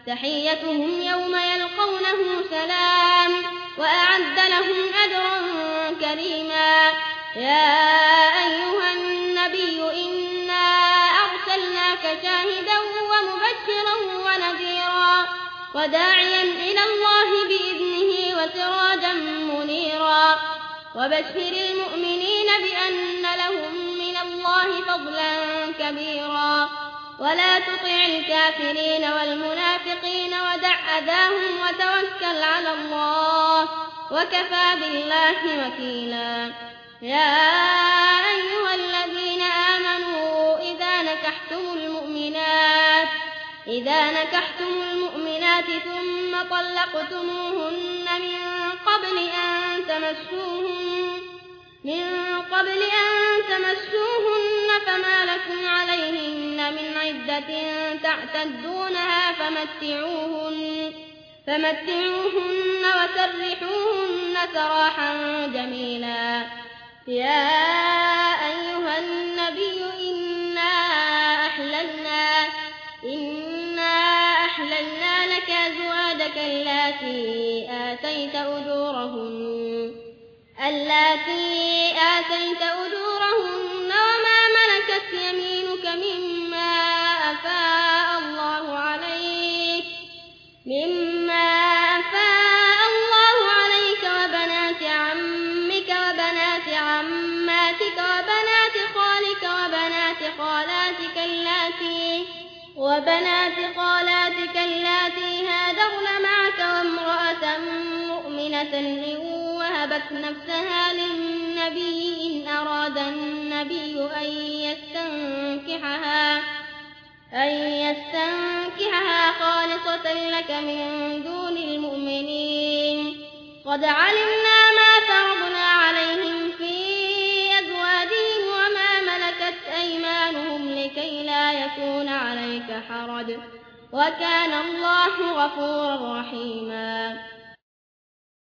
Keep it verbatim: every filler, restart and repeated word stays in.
تحيتهم يوم يلقونه سلام وأعد لهم أجرا كريما. يا أيها النبي إنا أرسلناك شاهدا ومبشرا ونذيرا وداعيا إلى الله بإذنه وسراجا منيرا وبشر المؤمنين بأن لهم من الله فضلا كبيرا ولا تطع الكافرين والمنافقين ودع أذاهم وتوكل على الله وكفى بالله وكيلا. يا أيها الذين آمنوا إذا نكحتم المؤمنات إذا نكحتم المؤمنات ثم طلقتموهن من قبل أن تمسوهن من قبل أن تمسوهن فما لكم عليهن من عدة تعتدونها فمتعوهن فمتعوهن وسرحوهن سراحا جميلا. يا أيها النبي إنا أحللنا إنا أحللنا لك أزواجك اللاتي آتيت أجورهن اللاتي آتيت أجورهن وما ملكت يمينك مما أفاء الله عليك مما أفاء الله عليك وبنات عمك وبنات عماتك وبنات خالك وبنات خالاتك اللاتي وبنات خالاتك اللاتي هاجرن معك وامرأة مؤمنة إن وهبت نفسها للنبي إن أراد النبي أن يستنكحها أن يستنكحها خالصة لك من دون المؤمنين. قد علمنا ما فرضنا عليهم في أزواجهم وما ملكت أيمانهم لكي لا يكون عليك حرج وكان الله غفورا رحيما.